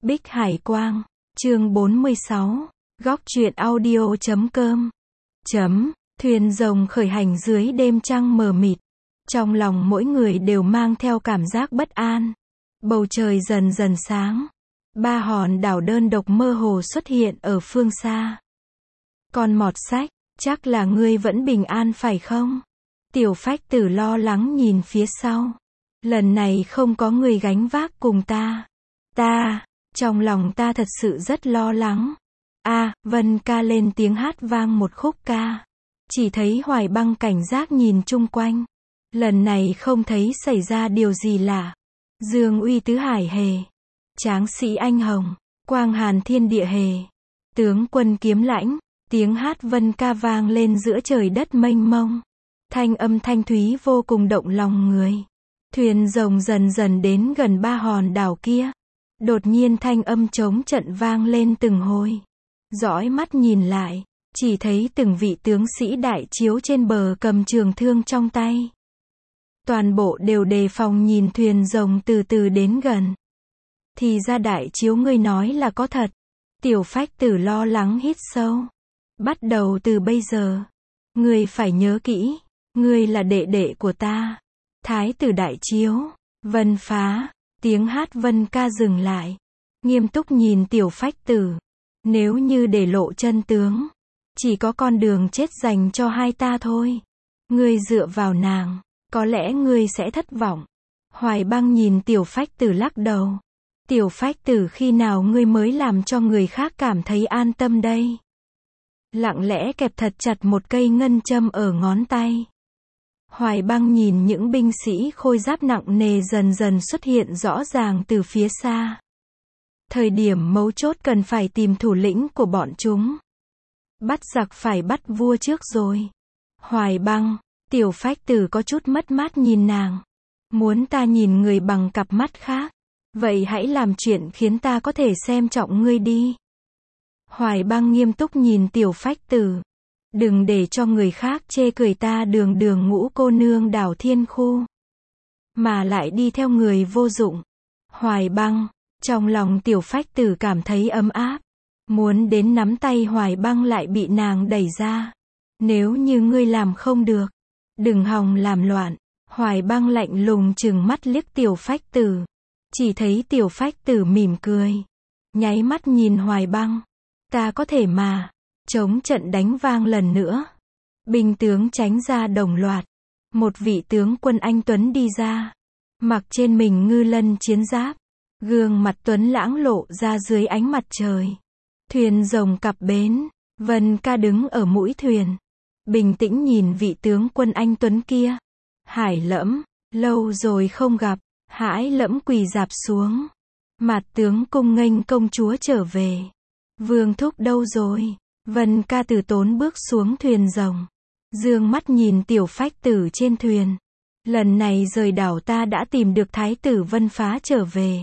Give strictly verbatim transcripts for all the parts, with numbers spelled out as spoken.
Bích Hải Quang, chương bốn mươi sáu, góc truyện audio chấm com. Chấm, thuyền rồng khởi hành dưới đêm trăng mờ mịt. Trong lòng mỗi người đều mang theo cảm giác bất an. Bầu trời dần dần sáng. Ba hòn đảo đơn độc mơ hồ xuất hiện ở phương xa. Con mọt sách, chắc là ngươi vẫn bình an phải không? Tiểu Phách Tử lo lắng nhìn phía sau. Lần này không có người gánh vác cùng ta. Ta, trong lòng ta thật sự rất lo lắng. A, à, Vân ca lên tiếng hát vang một khúc ca. Chỉ thấy Hoài Băng cảnh giác nhìn chung quanh. Lần này không thấy xảy ra điều gì lạ. Dương uy tứ hải hề. Tráng sĩ anh hồng. Quang hàn thiên địa hề. Tướng quân kiếm lãnh. Tiếng hát Vân ca vang lên giữa trời đất mênh mông. Thanh âm thanh thúy vô cùng động lòng người. Thuyền rồng dần dần đến gần ba hòn đảo kia. Đột nhiên thanh âm trống trận vang lên từng hồi. Dõi mắt nhìn lại, chỉ thấy từng vị tướng sĩ đại chiếu trên bờ cầm trường thương trong tay. Toàn bộ đều đề phòng nhìn thuyền rồng từ từ đến gần. Thì ra đại chiếu ngươi nói là có thật. Tiểu Phách Tử lo lắng hít sâu. Bắt đầu từ bây giờ, ngươi phải nhớ kỹ, ngươi là đệ đệ của ta. Thái tử đại chiếu, Vân phá, tiếng hát Vân ca dừng lại. Nghiêm túc nhìn Tiểu Phách Tử. Nếu như để lộ chân tướng, chỉ có con đường chết dành cho hai ta thôi. Ngươi dựa vào nàng, có lẽ ngươi sẽ thất vọng. Hoài Băng nhìn Tiểu Phách Tử lắc đầu. Tiểu Phách Tử khi nào ngươi mới làm cho người khác cảm thấy an tâm đây? Lặng lẽ kẹp thật chặt một cây ngân châm ở ngón tay. Hoài Băng nhìn những binh sĩ khôi giáp nặng nề dần dần xuất hiện rõ ràng từ phía xa. Thời điểm mấu chốt cần phải tìm thủ lĩnh của bọn chúng. Bắt giặc phải bắt vua trước rồi. Hoài Băng, Tiểu Phách Tử có chút mất mát nhìn nàng. Muốn ta nhìn người bằng cặp mắt khác. Vậy hãy làm chuyện khiến ta có thể xem trọng ngươi đi. Hoài Băng nghiêm túc nhìn Tiểu Phách Tử. Đừng để cho người khác chê cười ta đường đường ngũ cô nương đảo thiên khu. Mà lại đi theo người vô dụng. Hoài Băng, trong lòng Tiểu Phách Tử cảm thấy ấm áp. Muốn đến nắm tay Hoài Băng lại bị nàng đẩy ra. Nếu như ngươi làm không được, đừng hòng làm loạn. Hoài Băng lạnh lùng trừng mắt liếc Tiểu Phách Tử. Chỉ thấy Tiểu Phách Tử mỉm cười. Nháy mắt nhìn Hoài Băng. Ta có thể mà. Chống trận đánh vang lần nữa. Binh tướng tránh ra đồng loạt. Một vị tướng quân anh tuấn đi ra. Mặc trên mình ngư lân chiến giáp. Gương mặt tuấn lãng lộ ra dưới ánh mặt trời. Thuyền rồng cập bến. Vân ca đứng ở mũi thuyền. Bình tĩnh nhìn vị tướng quân anh tuấn kia. Hải Lẫm, lâu rồi không gặp. Hải Lẫm quỳ rạp xuống. Mặt tướng cung nghênh công chúa trở về. Vương thúc đâu rồi? Vân ca từ tốn bước xuống thuyền rồng. Dương mắt nhìn Tiểu Phách Tử trên thuyền. Lần này rời đảo ta đã tìm được Thái tử Vân phá trở về.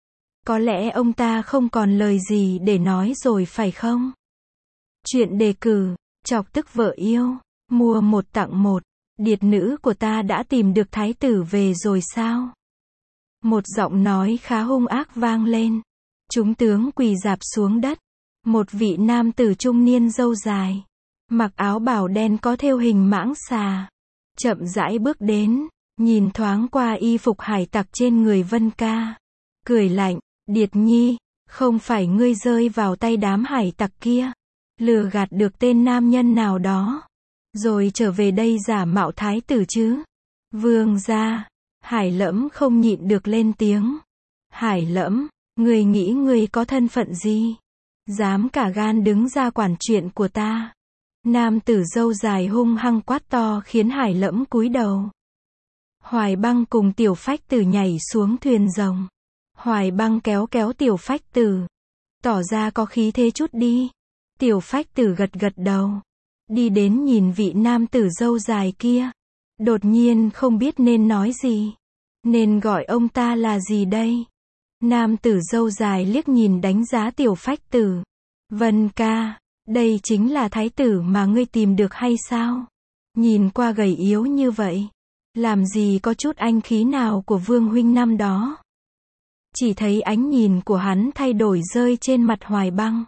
Có lẽ ông ta không còn lời gì để nói rồi phải không? Chuyện đề cử, chọc tức vợ yêu, mua một tặng một. Điệt nữ của ta đã tìm được Thái tử về rồi sao? Một giọng nói khá hung ác vang lên. Chúng tướng quỳ rạp xuống đất. Một vị nam tử trung niên râu dài. Mặc áo bào đen có thêu hình mãng xà. Chậm rãi bước đến. Nhìn thoáng qua y phục hải tặc trên người Vân ca. Cười lạnh. Điệt nhi, không phải ngươi rơi vào tay đám hải tặc kia. Lừa gạt được tên nam nhân nào đó. Rồi trở về đây giả mạo thái tử chứ. Vương gia. Hải Lẫm không nhịn được lên tiếng. Hải Lẫm, ngươi nghĩ ngươi có thân phận gì? Dám cả gan đứng ra quản chuyện của ta. Nam tử râu dài hung hăng quát to khiến Hải Lẫm cúi đầu. Hoài Băng cùng Tiểu Phách Tử nhảy xuống thuyền rồng. Hoài Băng kéo kéo Tiểu Phách Tử. Tỏ ra có khí thế chút đi. Tiểu Phách Tử gật gật đầu. Đi đến nhìn vị nam tử râu dài kia. Đột nhiên không biết nên nói gì. Nên gọi ông ta là gì đây? Nam tử râu dài liếc nhìn đánh giá Tiểu Phách Tử. Vân ca, đây chính là thái tử mà ngươi tìm được hay sao? Nhìn qua gầy yếu như vậy. Làm gì có chút anh khí nào của Vương huynh năm đó? Chỉ thấy ánh nhìn của hắn thay đổi rơi trên mặt Hoài Băng.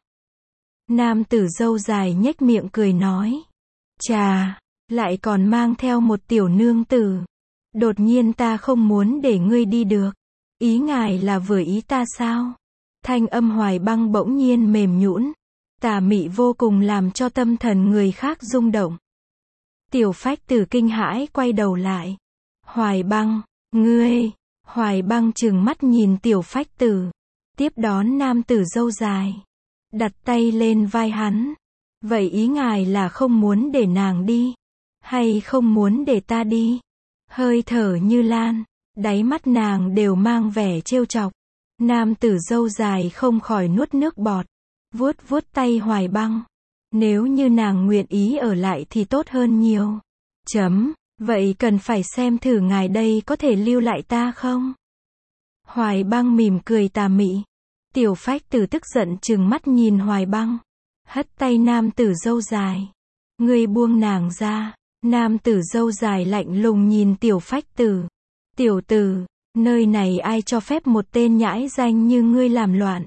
Nam tử râu dài nhếch miệng cười nói. Chà, lại còn mang theo một tiểu nương tử. Đột nhiên ta không muốn để ngươi đi được. Ý ngài là vừa ý ta sao? Thanh âm Hoài Băng bỗng nhiên mềm nhũn, tà mị vô cùng làm cho tâm thần người khác rung động. Tiểu Phách Tử kinh hãi quay đầu lại. Hoài Băng, ngươi. Hoài Băng trừng mắt nhìn Tiểu Phách Tử, tiếp đón nam tử râu dài, đặt tay lên vai hắn. Vậy ý ngài là không muốn để nàng đi, hay không muốn để ta đi? Hơi thở như lan, đáy mắt nàng đều mang vẻ trêu chọc. Nam tử râu dài không khỏi nuốt nước bọt, vuốt vuốt tay Hoài Băng. Nếu như nàng nguyện ý ở lại thì tốt hơn nhiều. Chấm, vậy cần phải xem thử ngài đây có thể lưu lại ta không? Hoài Băng mỉm cười tà mị. Tiểu Phách Tử tức giận trừng mắt nhìn Hoài Băng, hất tay nam tử râu dài. Ngươi buông nàng ra. Nam tử râu dài lạnh lùng nhìn Tiểu Phách Tử. Tiểu tử, nơi này ai cho phép một tên nhãi danh như ngươi làm loạn?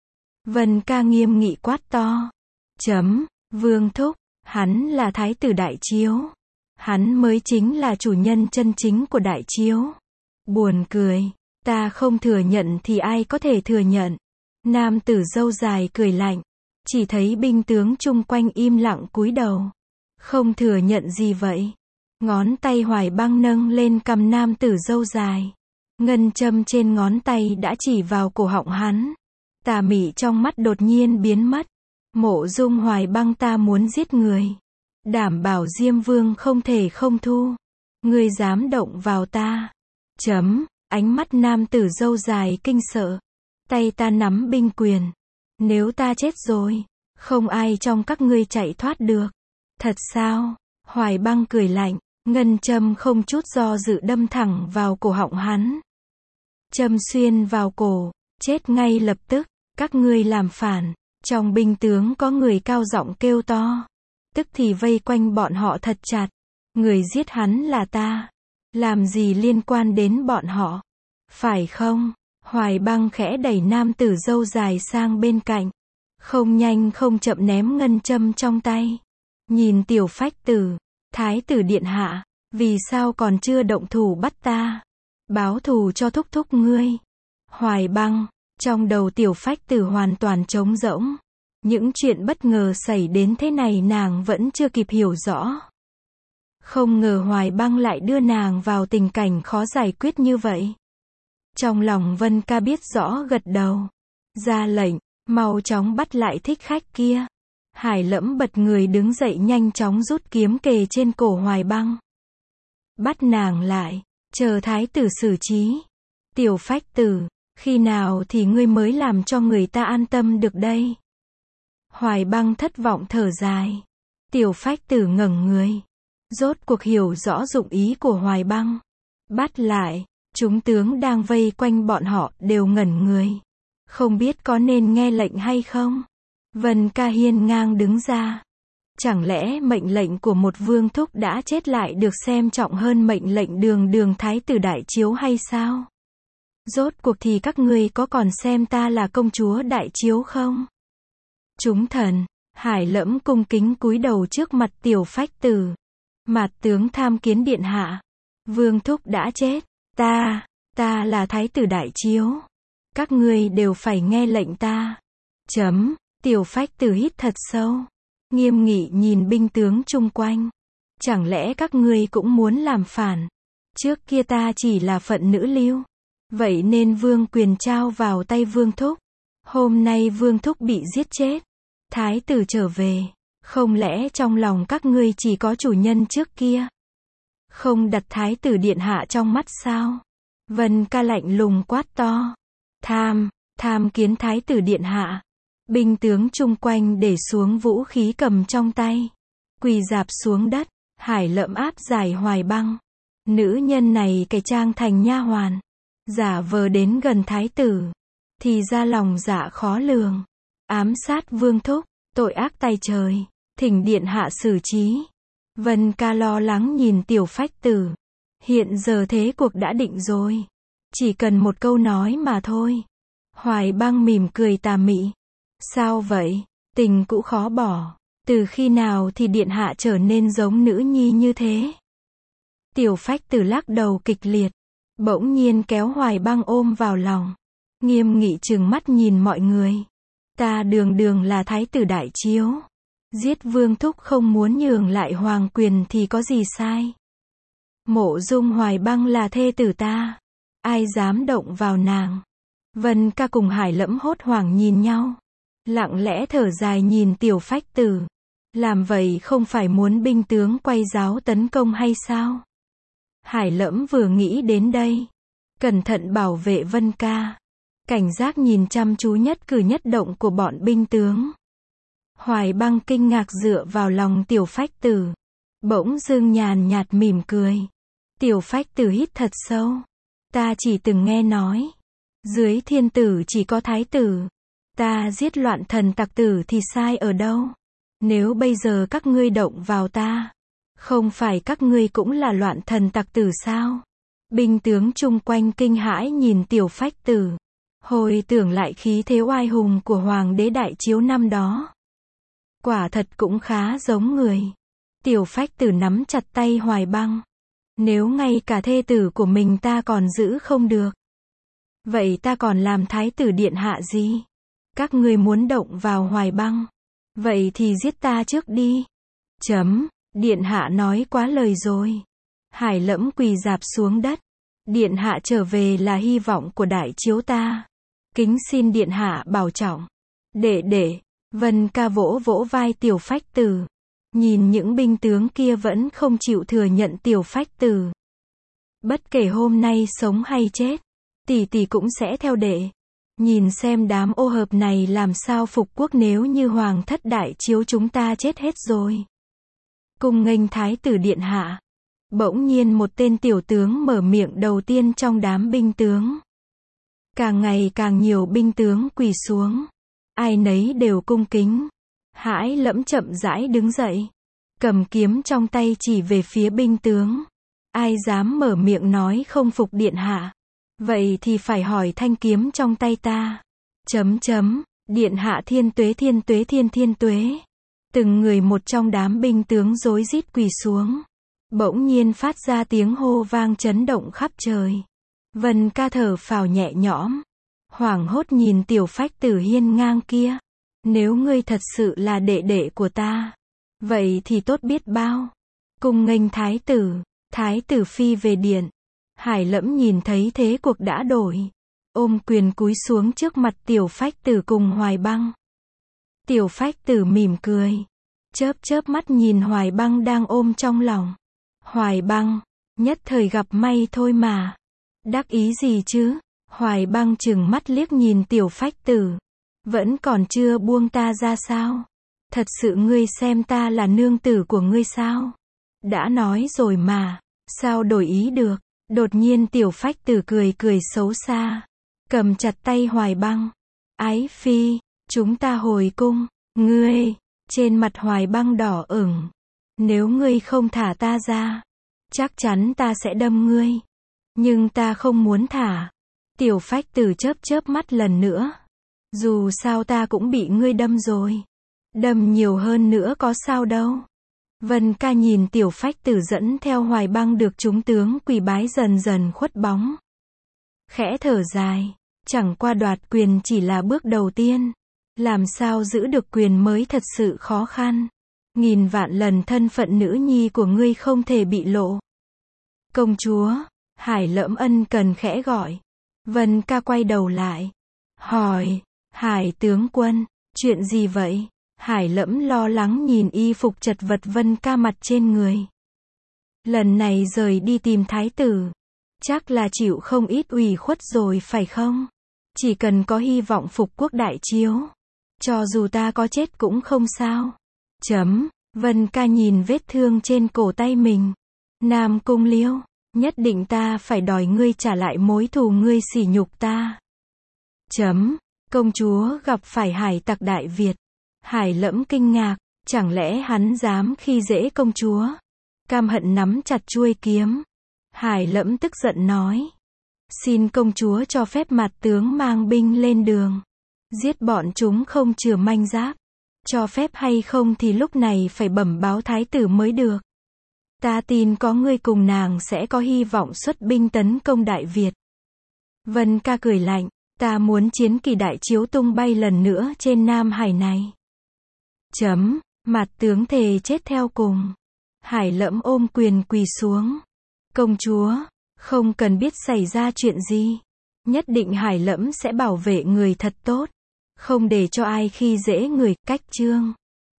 Vân Ca nghiêm nghị quát to. Chấm, Vương thúc, hắn là thái tử Đại Chiếu. Hắn mới chính là chủ nhân chân chính của Đại Chiếu. Buồn cười, ta không thừa nhận thì ai có thể thừa nhận? Nam tử râu dài cười lạnh, chỉ thấy binh tướng chung quanh im lặng cúi đầu. Không thừa nhận gì vậy? Ngón tay Hoài Băng nâng lên cằm nam tử râu dài. Ngân châm trên ngón tay đã chỉ vào cổ họng hắn. Tà mị trong mắt đột nhiên biến mất. Mộ Dung Hoài Băng, ta muốn giết người. Đảm bảo Diêm Vương không thể không thu. Ngươi dám động vào ta. Chấm, ánh mắt nam tử râu dài kinh sợ. Tay ta nắm binh quyền. Nếu ta chết rồi, không ai trong các ngươi chạy thoát được. Thật sao? Hoài Băng cười lạnh, ngân châm không chút do dự đâm thẳng vào cổ họng hắn. Châm xuyên vào cổ, chết ngay lập tức. Các ngươi làm phản. Trong binh tướng có người cao giọng kêu to. Tức thì vây quanh bọn họ thật chặt. Người giết hắn là ta. Làm gì liên quan đến bọn họ? Phải không? Hoài Băng khẽ đẩy nam tử râu dài sang bên cạnh. Không nhanh không chậm ném ngân châm trong tay. Nhìn Tiểu Phách Tử. Thái tử điện hạ, vì sao còn chưa động thủ bắt ta? Báo thù cho thúc thúc ngươi. Hoài Băng, trong đầu Tiểu Phách Tử hoàn toàn trống rỗng. Những chuyện bất ngờ xảy đến thế này nàng vẫn chưa kịp hiểu rõ. Không ngờ Hoài Băng lại đưa nàng vào tình cảnh khó giải quyết như vậy. Trong lòng Vân Ca biết rõ gật đầu. Ra lệnh, mau chóng bắt lại thích khách kia. Hải Lẫm bật người đứng dậy nhanh chóng rút kiếm kề trên cổ Hoài Băng. Bắt nàng lại, chờ thái tử xử trí. Tiểu Phách Tử, khi nào thì ngươi mới làm cho người ta an tâm được đây? Hoài Băng thất vọng thở dài. Tiểu Phách Tử ngẩng người. Rốt cuộc hiểu rõ dụng ý của Hoài Băng. Bắt lại, chúng tướng đang vây quanh bọn họ đều ngẩn người. Không biết có nên nghe lệnh hay không? Vân Ca hiên ngang đứng ra. Chẳng lẽ mệnh lệnh của một vương thúc đã chết lại được xem trọng hơn mệnh lệnh đường đường thái tử Đại Chiếu hay sao? Rốt cuộc thì các ngươi có còn xem ta là công chúa Đại Chiếu không? Chúng thần, Hải Lẫm cung kính cúi đầu trước mặt Tiểu Phách Tử. Mạt tướng tham kiến điện hạ. Vương thúc đã chết. Ta, ta là thái tử Đại Chiếu. Các ngươi đều phải nghe lệnh ta. Chấm. Tiểu Phách Tử hít thật sâu, nghiêm nghị nhìn binh tướng chung quanh. Chẳng lẽ các ngươi cũng muốn làm phản? Trước kia ta chỉ là phận nữ lưu, vậy nên vương quyền trao vào tay vương thúc. Hôm nay vương thúc bị giết chết, thái tử trở về, không lẽ trong lòng các ngươi chỉ có chủ nhân trước kia? Không đặt thái tử điện hạ trong mắt sao? Vân Ca lạnh lùng quát to. Tham, tham kiến thái tử điện hạ. Binh tướng chung quanh để xuống vũ khí cầm trong tay. Quỳ rạp xuống đất. Hải Lẫm áp giải Hoài Băng. Nữ nhân này cải trang thành nha hoàn, giả vờ đến gần thái tử. Thì ra lòng dạ khó lường. Ám sát vương thúc, tội ác tay trời. Thỉnh điện hạ xử trí. Vân Ca lo lắng nhìn Tiểu Phách Tử. Hiện giờ thế cuộc đã định rồi. Chỉ cần một câu nói mà thôi. Hoài Băng mỉm cười tà mị. Sao vậy? Tình cũ khó bỏ. Từ khi nào thì điện hạ trở nên giống nữ nhi như thế? Tiểu Phách Tử lắc đầu kịch liệt. Bỗng nhiên kéo Hoài Băng ôm vào lòng. Nghiêm nghị trừng mắt nhìn mọi người. Ta đường đường là thái tử đại chiếu. Giết Vương Thúc không muốn nhường lại hoàng quyền thì có gì sai? Mộ Dung Hoài Băng là thê tử ta. Ai dám động vào nàng? Vân Ca cùng Hải Lẫm hốt hoảng nhìn nhau. Lặng lẽ thở dài nhìn Tiểu Phách Tử. Làm vậy không phải muốn binh tướng quay giáo tấn công hay sao? Hải Lẫm vừa nghĩ đến đây. Cẩn thận bảo vệ Vân Ca. Cảnh giác nhìn chăm chú nhất cử nhất động của bọn binh tướng. Hoài Băng kinh ngạc dựa vào lòng Tiểu Phách Tử. Bỗng dưng nhàn nhạt mỉm cười. Tiểu Phách Tử hít thật sâu. Ta chỉ từng nghe nói. Dưới thiên tử chỉ có thái tử. Ta giết loạn thần tặc tử thì sai ở đâu? Nếu bây giờ các ngươi động vào ta. Không phải các ngươi cũng là loạn thần tặc tử sao? Binh tướng chung quanh kinh hãi nhìn Tiểu Phách Tử. Hồi tưởng lại khí thế oai hùng của Hoàng đế Đại Chiếu năm đó. Quả thật cũng khá giống người. Tiểu Phách Tử nắm chặt tay Hoài Băng. Nếu ngay cả thê tử của mình ta còn giữ không được. Vậy ta còn làm thái tử điện hạ gì? Các ngươi muốn động vào Hoài Băng. Vậy thì giết ta trước đi. Chấm, điện hạ nói quá lời rồi. Hải Lẫm quỳ rạp xuống đất. Điện hạ trở về là hy vọng của Đại Chiếu ta. Kính xin điện hạ bảo trọng. Đệ đệ, Vân Ca vỗ vỗ vai Tiểu Phách Tử. Nhìn những binh tướng kia vẫn không chịu thừa nhận Tiểu Phách Tử. Bất kể hôm nay sống hay chết, tỷ tỷ cũng sẽ theo đệ. Nhìn xem đám ô hợp này làm sao phục quốc nếu như Hoàng thất Đại Chiếu chúng ta chết hết rồi. Cung nghênh thái tử điện hạ. Bỗng nhiên một tên tiểu tướng mở miệng đầu tiên trong đám binh tướng. Càng ngày càng nhiều binh tướng quỳ xuống. Ai nấy đều cung kính. Hải Lẫm chậm rãi đứng dậy. Cầm kiếm trong tay chỉ về phía binh tướng. Ai dám mở miệng nói không phục điện hạ? Vậy thì phải hỏi thanh kiếm trong tay ta. Chấm chấm, điện hạ thiên tuế thiên tuế thiên thiên tuế. Từng người một trong đám binh tướng rối rít quỳ xuống. Bỗng nhiên phát ra tiếng hô vang chấn động khắp trời. Vân Ca thở phào nhẹ nhõm. Hoảng hốt nhìn Tiểu Phách Tử hiên ngang kia. Nếu ngươi thật sự là đệ đệ của ta. Vậy thì tốt biết bao. Cung nghênh thái tử. Thái tử phi về điện. Hải Lẫm nhìn thấy thế cuộc đã đổi. Ôm quyền cúi xuống trước mặt Tiểu Phách Tử cùng Hoài Băng. Tiểu Phách Tử mỉm cười. Chớp chớp mắt nhìn Hoài Băng đang ôm trong lòng. Hoài Băng, nhất thời gặp may thôi mà. Đắc ý gì chứ? Hoài Băng trừng mắt liếc nhìn Tiểu Phách Tử. Vẫn còn chưa buông ta ra sao? Thật sự ngươi xem ta là nương tử của ngươi sao? Đã nói rồi mà, sao đổi ý được? Đột nhiên Tiểu Phách Tử cười cười xấu xa. Cầm chặt tay Hoài Băng. Ái phi, chúng ta hồi cung. Ngươi, trên mặt Hoài Băng đỏ ửng. Nếu ngươi không thả ta ra, chắc chắn ta sẽ đâm ngươi. Nhưng ta không muốn thả. Tiểu Phách Tử chớp chớp mắt lần nữa. Dù sao ta cũng bị ngươi đâm rồi. Đâm nhiều hơn nữa có sao đâu. Vân Ca nhìn Tiểu Phách Tử dẫn theo Hoài Băng được chúng tướng quỳ bái dần dần khuất bóng. Khẽ thở dài. Chẳng qua đoạt quyền chỉ là bước đầu tiên. Làm sao giữ được quyền mới thật sự khó khăn. Nghìn vạn lần thân phận nữ nhi của ngươi không thể bị lộ. Công chúa, Hải Lẫm ân cần khẽ gọi. Vân Ca quay đầu lại. Hỏi, Hải tướng quân, chuyện gì vậy? Hải Lẫm lo lắng nhìn y phục chật vật Vân Ca mặt trên người. Lần này rời đi tìm thái tử. Chắc là chịu không ít ủy khuất rồi phải không? Chỉ cần có hy vọng phục quốc Đại Chiếu. Cho dù ta có chết cũng không sao. Chấm, Vân Ca nhìn vết thương trên cổ tay mình. Nam Cung Liêu, nhất định ta phải đòi ngươi trả lại mối thù ngươi sỉ nhục ta. Chấm, công chúa gặp phải hải tặc Đại Việt. Hải Lẫm kinh ngạc, chẳng lẽ hắn dám khi dễ công chúa? Cam hận nắm chặt chuôi kiếm. Hải Lẫm tức giận nói. Xin công chúa cho phép mặt tướng mang binh lên đường. Giết bọn chúng không chừa manh giáp. Cho phép hay không thì lúc này phải bẩm báo thái tử mới được. Ta tin có ngươi cùng nàng sẽ có hy vọng xuất binh tấn công Đại Việt. Vân Ca cười lạnh, ta muốn chiến kỳ đại chiếu tung bay lần nữa trên Nam Hải này. Chấm, mặt tướng thề chết theo cùng. Hải Lẫm ôm quyền quỳ xuống. Công chúa, không cần biết xảy ra chuyện gì. Nhất định Hải Lẫm sẽ bảo vệ người thật tốt. Không để cho ai khi dễ người, cách chương.